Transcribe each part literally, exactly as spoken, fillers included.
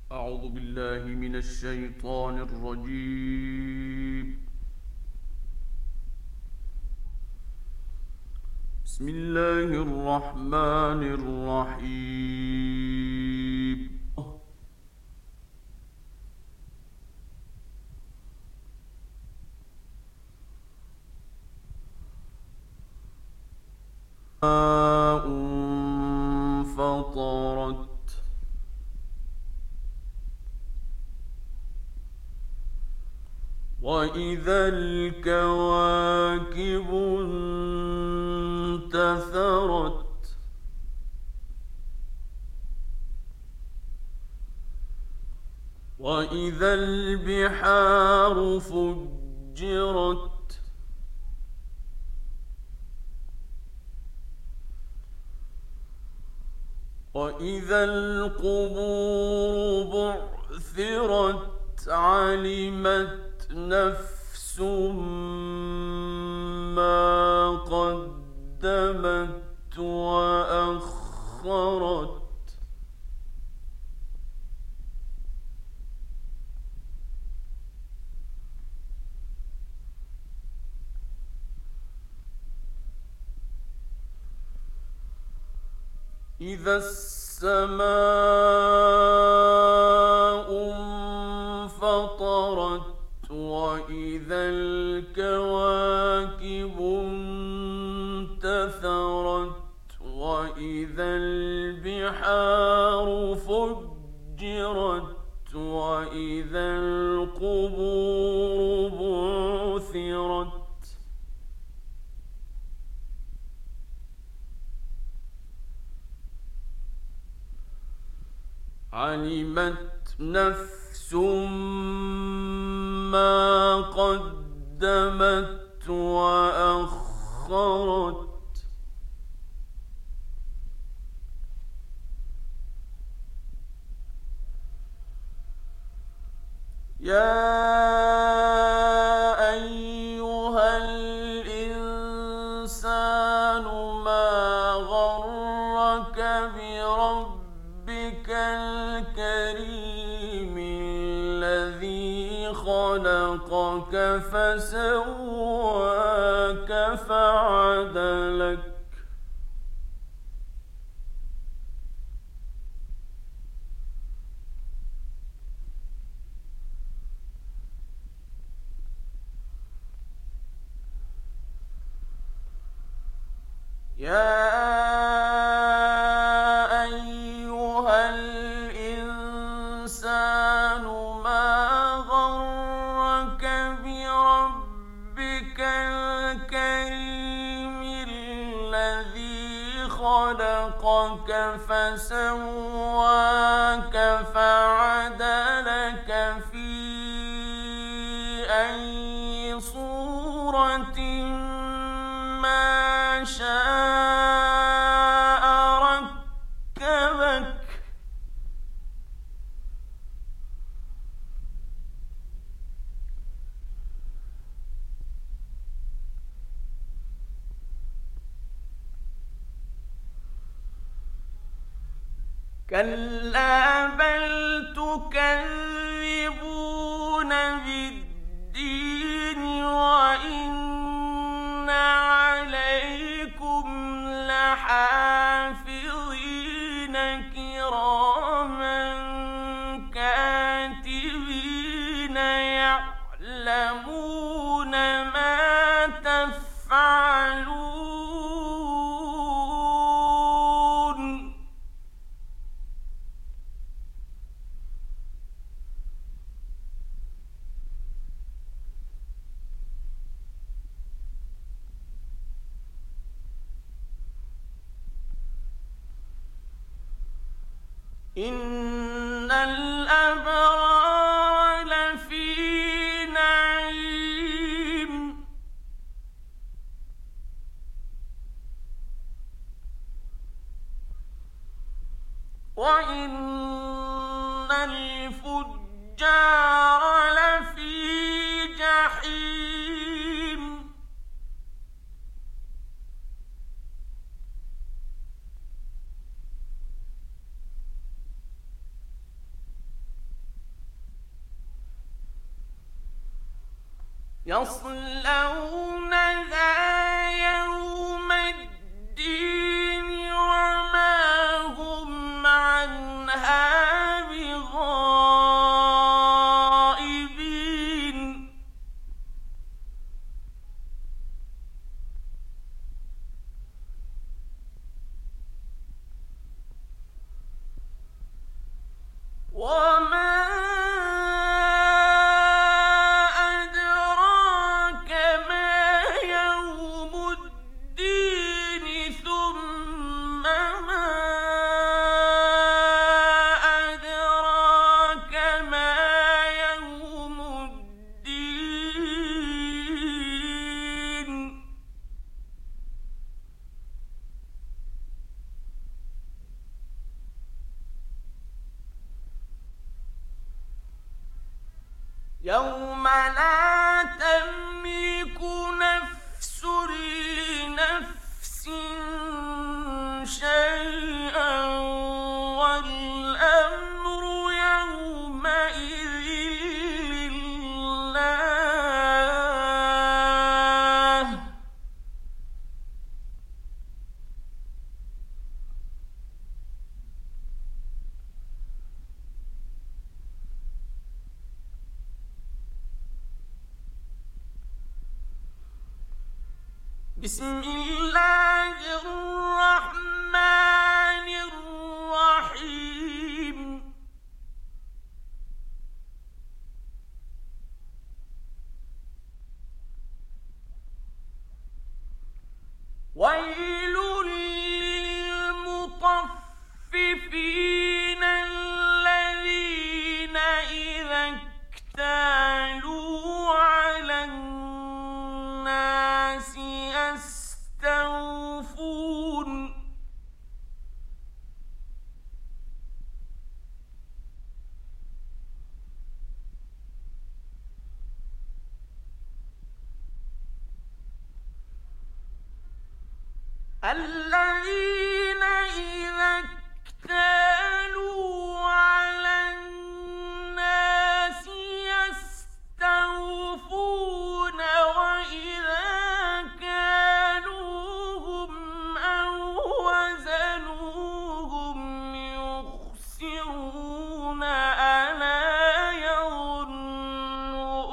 أعوذ بالله من الشيطان الرجيم. بسم الله الرحمن الرحيم. ماء فطرت وإذا الكواكب انتثرت وإذا البحار فجرت وإذا القبور بعثرت علمت نفس ما قدمت وأخرت إذا السماء انفطرت وإذا الكواكب انتثرت وإذا البحار فجرت وإذا القبور بعثرت علمت نفس ما قدمت وأخرت يا أيها الإنسان ما غرك بربك الكريم الذي خلقك فسواك فعدلك يا أيها الإنسان ما غرك بربك الكريم الذي خلقك فسواك فعدلك في أي صورة ما شاء ركبك كلا بل تكذبون بالدين وإن عليكم لحافظين كراما كاتبين يعلمون ما تفعلون إن الأبرار لفي نعيم وإن الفجار لفي جحيم يصلونها يوم الدين وما هم عنها بغائبين وما أدراك ما يوم الدين ثم ما أدراك ما يوم الدين يوم لا تملك نفس لنفس شيئا والأمر يومئذ لله بسم الله الرحمن الرحيم ويل للمطففين الذين إذا اكتالوا على الناس يستوفون الذين إذا اكتالوا على الناس يستوفون وإذا كالوهم أو وزنوهم يخسرون ألا يظن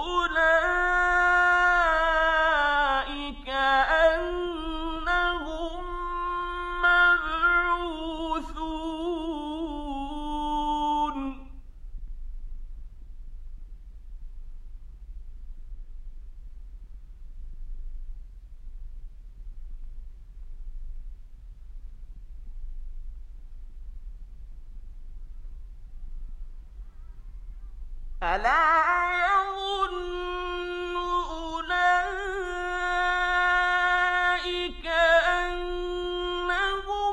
أولئك أنهم مبعوثون ألا يظن أولئك أنهم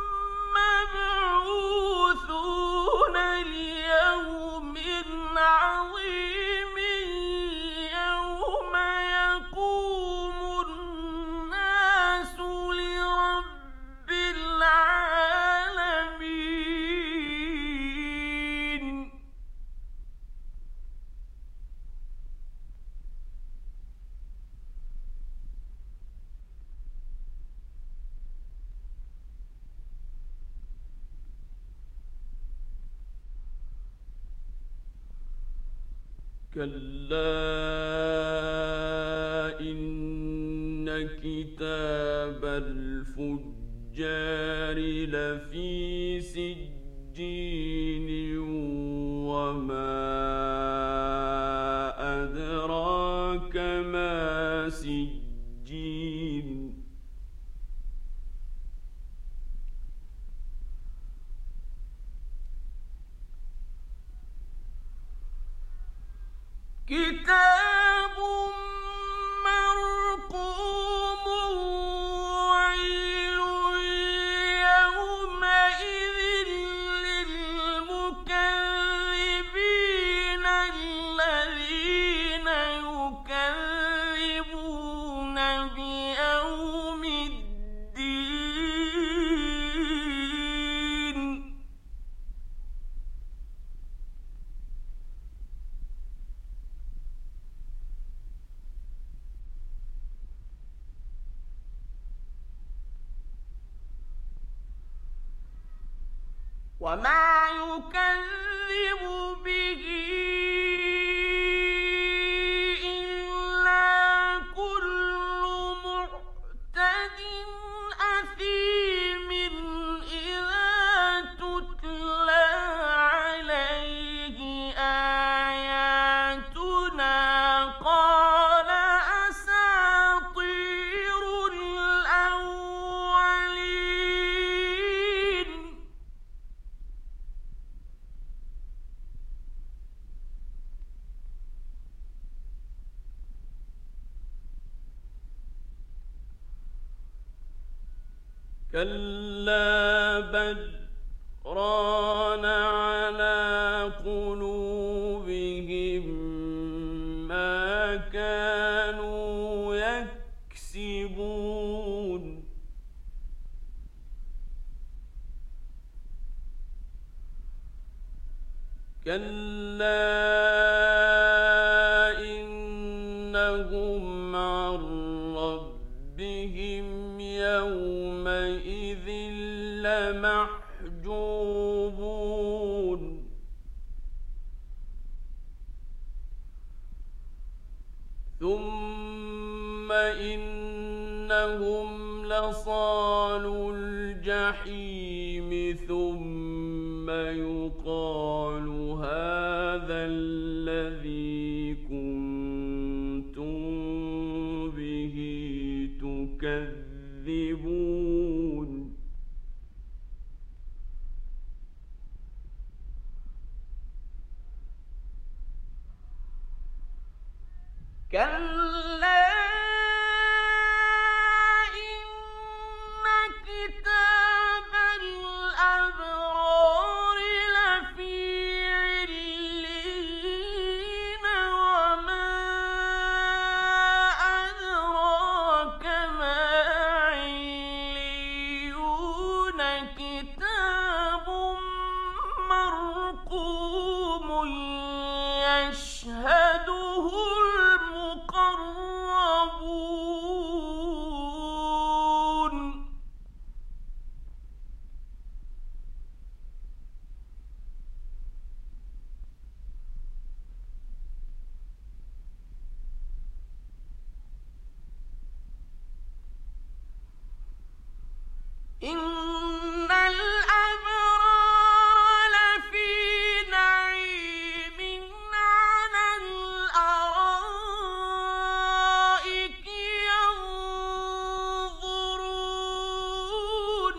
مبعوثون ليوم عظيم يوم يقوم الناس لرب العالمين كلا إن كتاب الفجار لفي سجين وما أدراك ما سجين كتاب مرقوم ويل يومئذ للمكذبين الذين يكذبون بيوم الدين وما يكذب به إلا كل معتد أثيم إذا تتلى عليه آياتنا قال أساطير الأولين. كلا بل ران على قلوبهم ما كانوا يكسبون. كلا إنهم عن ربهم يومئذ لمحجوبون. ثم إنهم لصالو الجحيم ثم يقال هذا الذي كنتم به تكذبون. كلا إن كتاب الأبرار لفي عليين وما أدراك ما عليون كتاب مرقوم يشهده المقربون. إن الأبرار لفي نعيم على الأرائك ينظرون.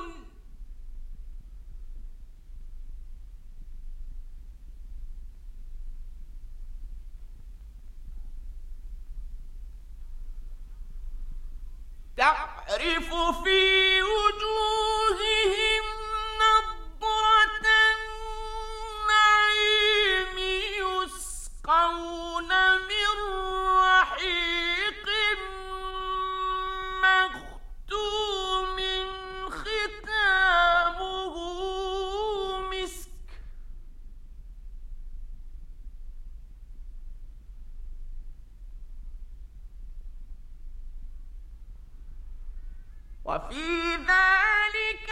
تعرف في وجوههم نضرة النعيم يسقون من رحيق مختوم ختامه مسك. وفي ذلك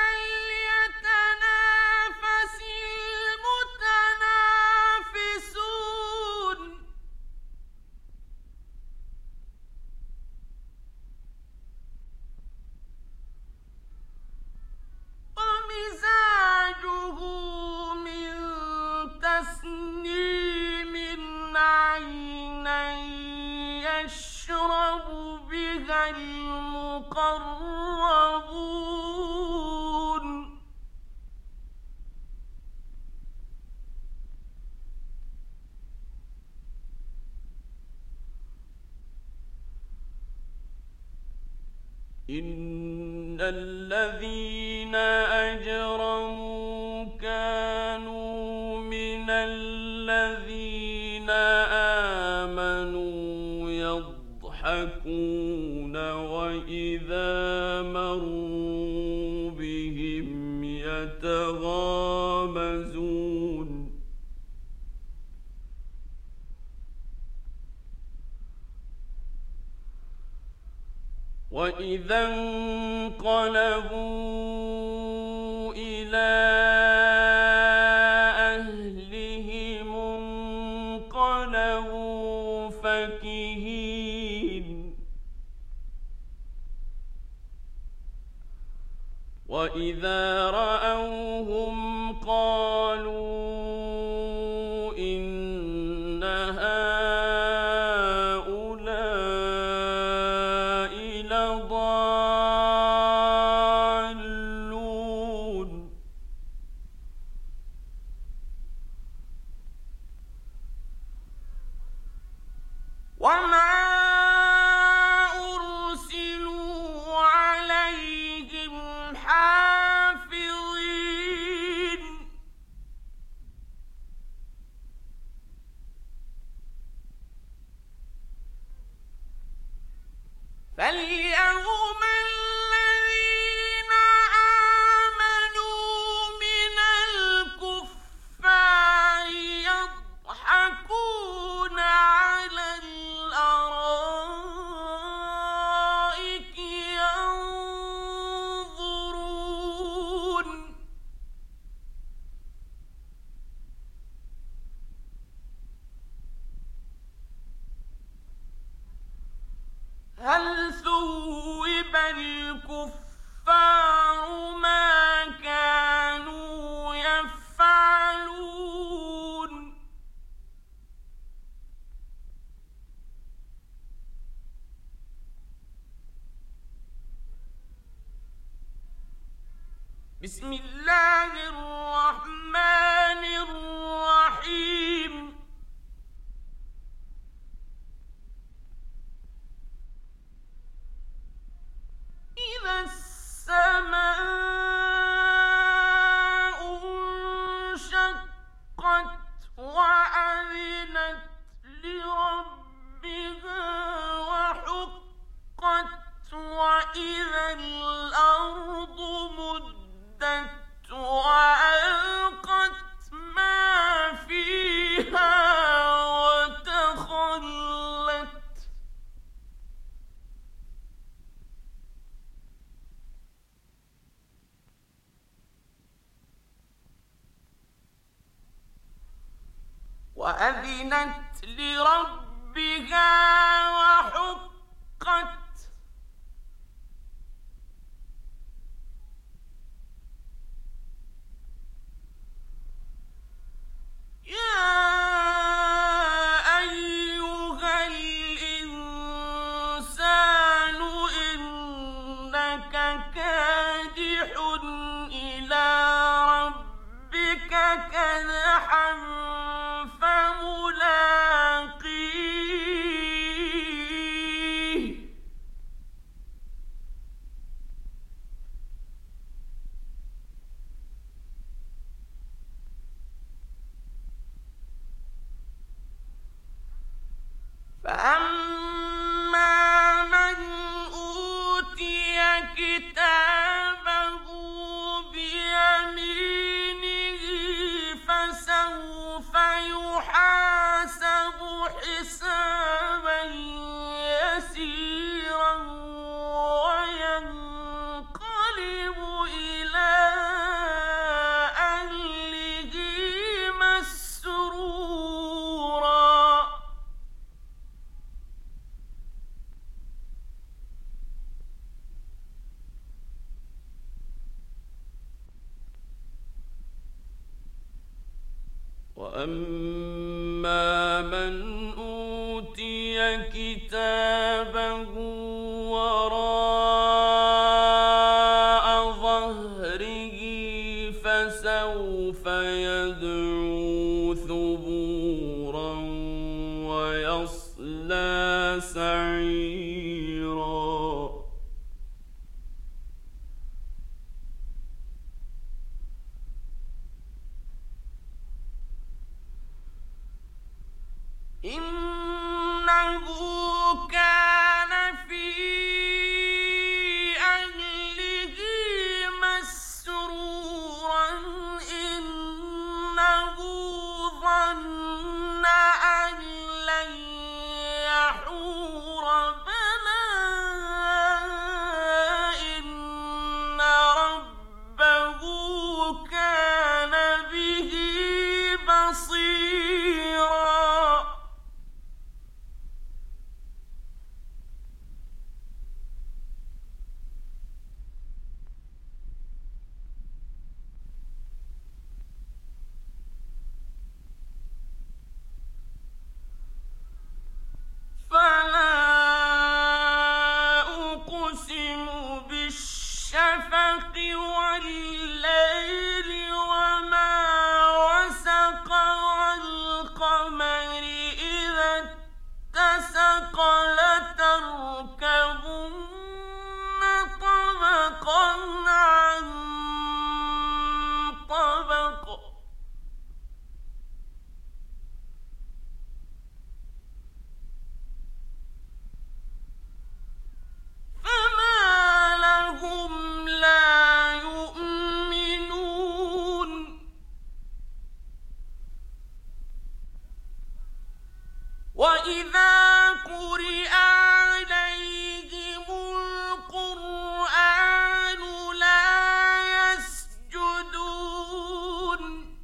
فليتنافس المتنافسون. ومزاجه من تسنيم عينا يشرب بها المقربون. إن الذين أجرموا كانوا من الذين آمنوا يضحكون وإذا مروا بهم يتغامزون. وإذا انقلبوا إلى وإذا رأوهم قالوا إن هؤلاء لضالون وما أرسلوا عليهم حافظين فاليوم الذين آمنوا من الكفار يضحكون على الأرائك ينظرون هل ثوب الكفار ما كانوا يفعلون بسم الله الرحمن الرحيم إذا السماء انشقت وأذنت لربها وحقت وإذا الأرض مدت وألقت ما فيها وتخلت وأذنت لربها وحقت يا أيها الإنسان إنك كادح إلى ربك كدحا فملاقيه فأما من أوتي كتابه بيمينه فسوف يحاسب حسابا يسيرا وينقلب إلى أهله مسرورا وأما من أوتي كتابه وراء ظهره فسوف يدعو ثبورا ويصلى سعيرا إنه كان في أهله مسرورا إنه ظن أن لن يحور بلى إن ربه كان به بصيرا وإذا قرئ عليهم القرآن لا يسجدون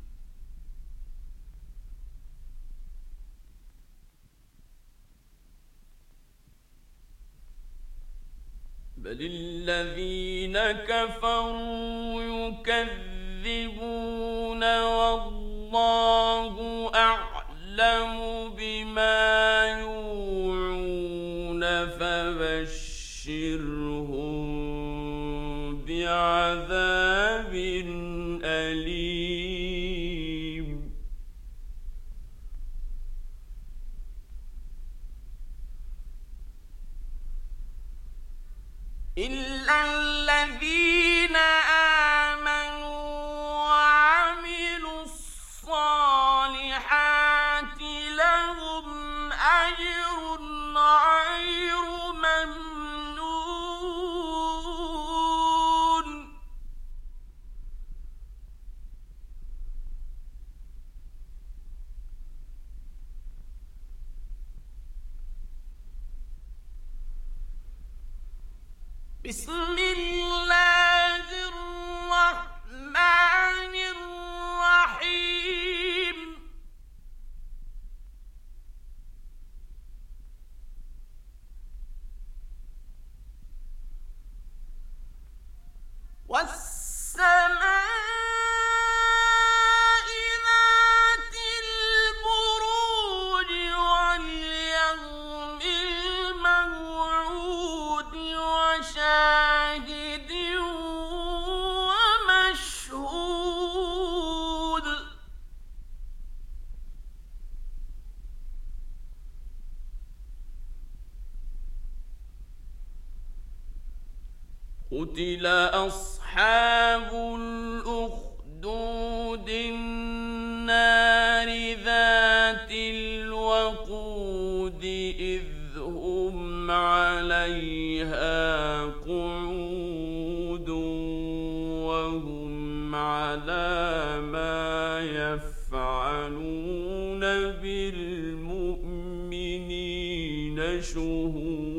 بل الذين كفروا يكذبون والله أعلم بما يوعون فبشرهم بعذاب أليم إلا الذين آمنوا وعملوا الصالحات لهم أجر غير ممنون بسم الله الرحمن الرحيم والسماء ذات البروج واليوم الموعود وشاهد ومشهود قتل أصحاب الأخدود النار ذات الوقود إذ هم عليها قعود وهم على ما يفعلون بالمؤمنين شهود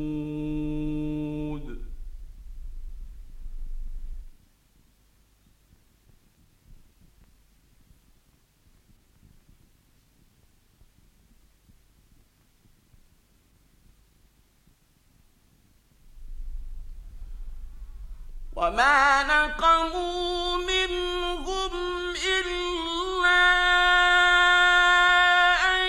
وما نقموا منهم إلا أن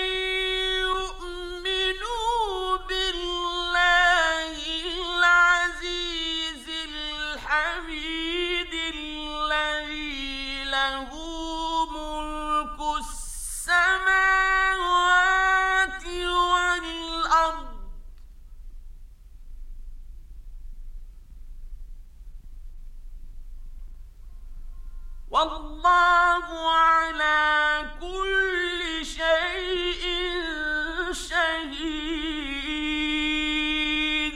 يؤمنوا بالله العزيز الحميد الذي له ملك السماوات والأرض والله على كل شيء شهيد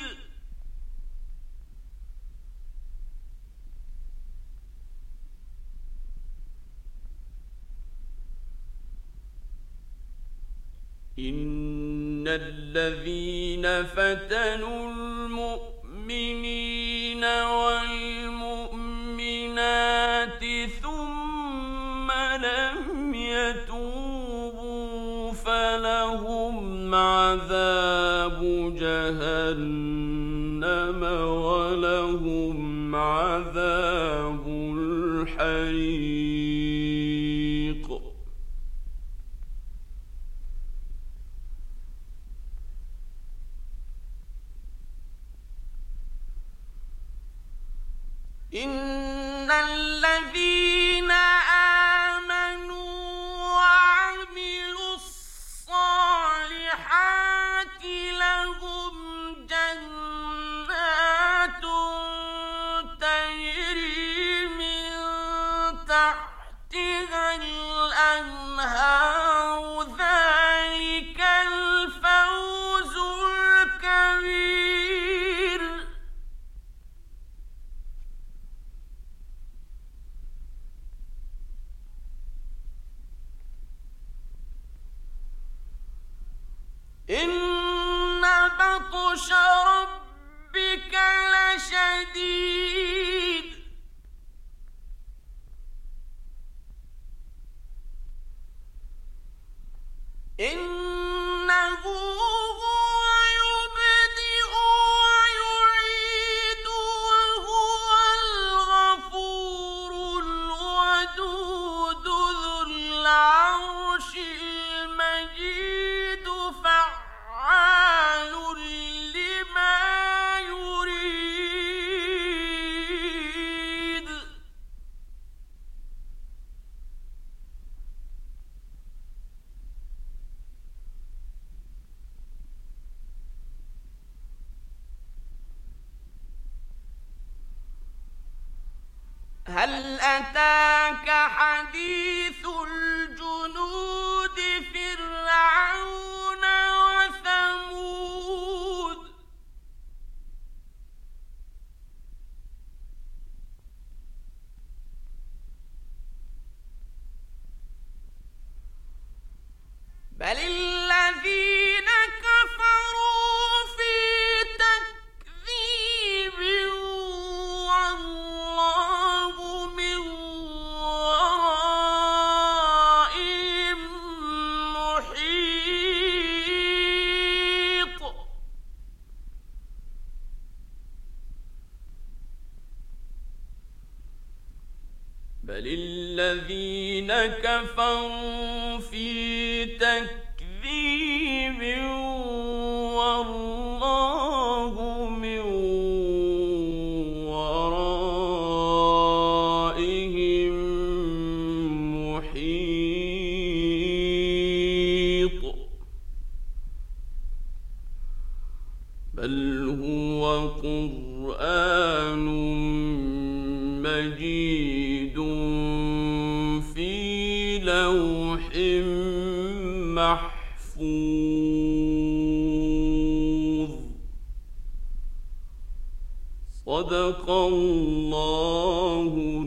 إن الذين فتنوا المؤمنين والمؤمنات ثم لم يتوبوا فلهم عذاب جهنم ولهم عذاب الحريق إن الذين آمنوا وعملوا الصالحات لهم جنات تجري من تحتها الأنهار ذلك الفوز الكبير إن بطش ربك لشديد إنه هو يبدئ ويعيد وهو الغفور الودود ذو العرش المجيد فعال لما يريد هل أتاك حديث الجنود فرعون وثمود بل الذين كفروا في تكذيب والله من ورائهم محيط بل الذين كفروا في تكذيب والله من ورائهم محيط بل هو قرآن مجيد في لوح محفوظ صدق الله